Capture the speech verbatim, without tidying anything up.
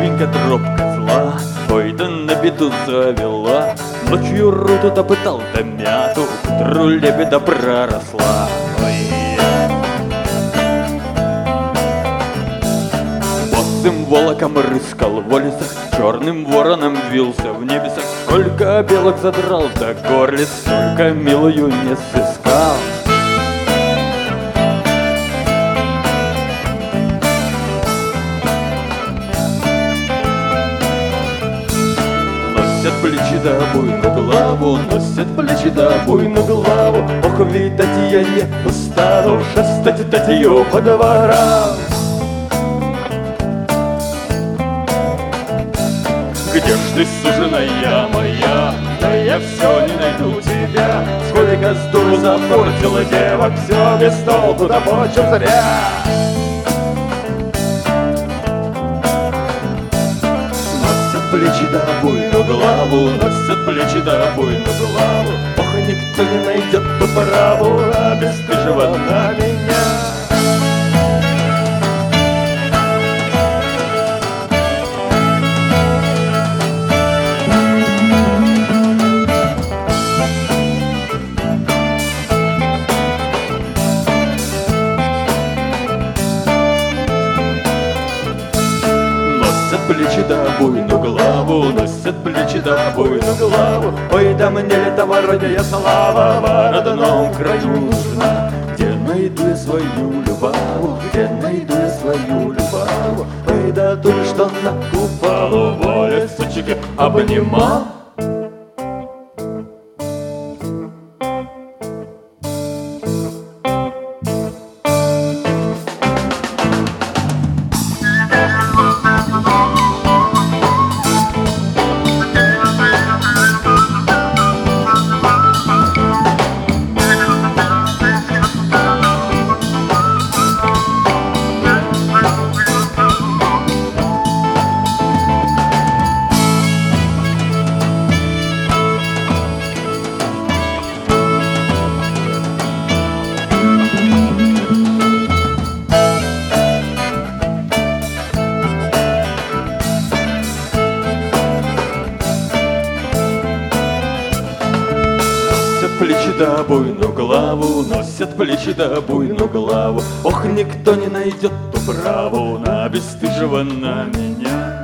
свинка тропка зла, ой, да на беду завела. Ночью руту-то пытал да мяту, к утру лебеда проросла. Ой. Босым волоком рыскал в лесах, черным вороном вился в небесах. Сколько белок задрал до горлиц, столько милую не сыскал. Носят плечи да буйную голову, носят плечи да буйную голову. Ох, видать, я не устану шастать татью по дворам. Где ж ты, суженая моя? Да я все не найду тебя. Сколько с дуру запортила девок, все без толку, да почем зря. Носят плечи да буйную голову, носят плечи да буйную голову. Ох, никто не найдет по праву, а бесстыжего на меня. Носят плечи да буйную голову, носят плечи да буйную голову. Ой, да мне ли товарная слава в родном краю нужна? Где найду я свою любовь, где найду я свою любовь? Ой, да ту, что на куполу воля сучки обнимал. Носят плечи да буйную голову, носят плечи да буйную голову. Ох, никто не найдет по праву на бесстыжего на меня.